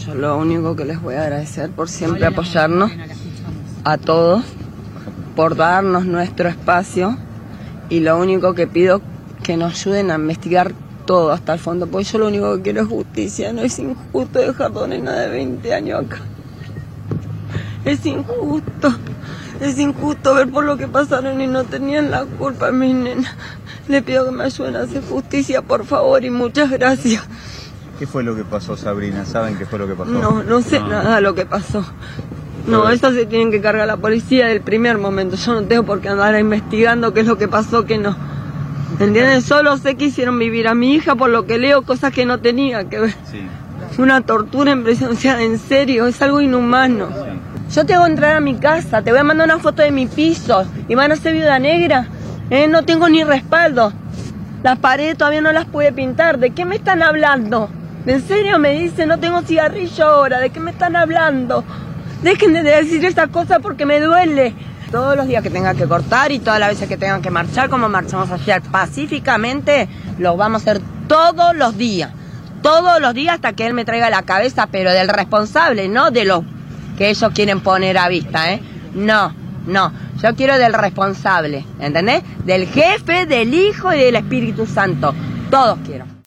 Yo lo único que les voy a agradecer por siempre apoyarnos a todos, por darnos nuestro espacio, y lo único que pido que nos ayuden a investigar todo hasta el fondo, porque yo lo único que quiero es justicia. No es injusto dejar a una nena de 20 años acá. Es injusto ver por lo que pasaron y no tenían la culpa mis nenas. Le pido que me ayuden a hacer justicia, por favor, y muchas gracias. ¿Qué fue lo que pasó, Sabrina? ¿Saben qué fue lo que pasó? No sé nada de lo que pasó. No, eso se tienen que cargar la policía del primer momento. Yo no tengo por qué andar investigando qué es lo que pasó, qué no. ¿Entienden? Solo sé que hicieron vivir a mi hija, por lo que leo, cosas que no tenía que ver. Sí. Una tortura impresionante, o sea, en serio, es algo inhumano. Sí. Yo te hago entrar a mi casa, te voy a mandar una foto de mi piso y van a ser viuda negra. No tengo ni respaldo. Las paredes todavía no las pude pintar. ¿De qué me están hablando? ¿En serio me dicen no tengo cigarrillo ahora? ¿De qué me están hablando? Dejen de decir esas cosas porque me duele. Todos los días que tenga que cortar y todas las veces que tengan que marchar, como marchamos ayer pacíficamente, los vamos a hacer todos los días hasta que él me traiga la cabeza, pero del responsable, no de los que ellos quieren poner a vista, No, yo quiero del responsable, ¿entendés? Del jefe, del Hijo y del Espíritu Santo, todos quiero.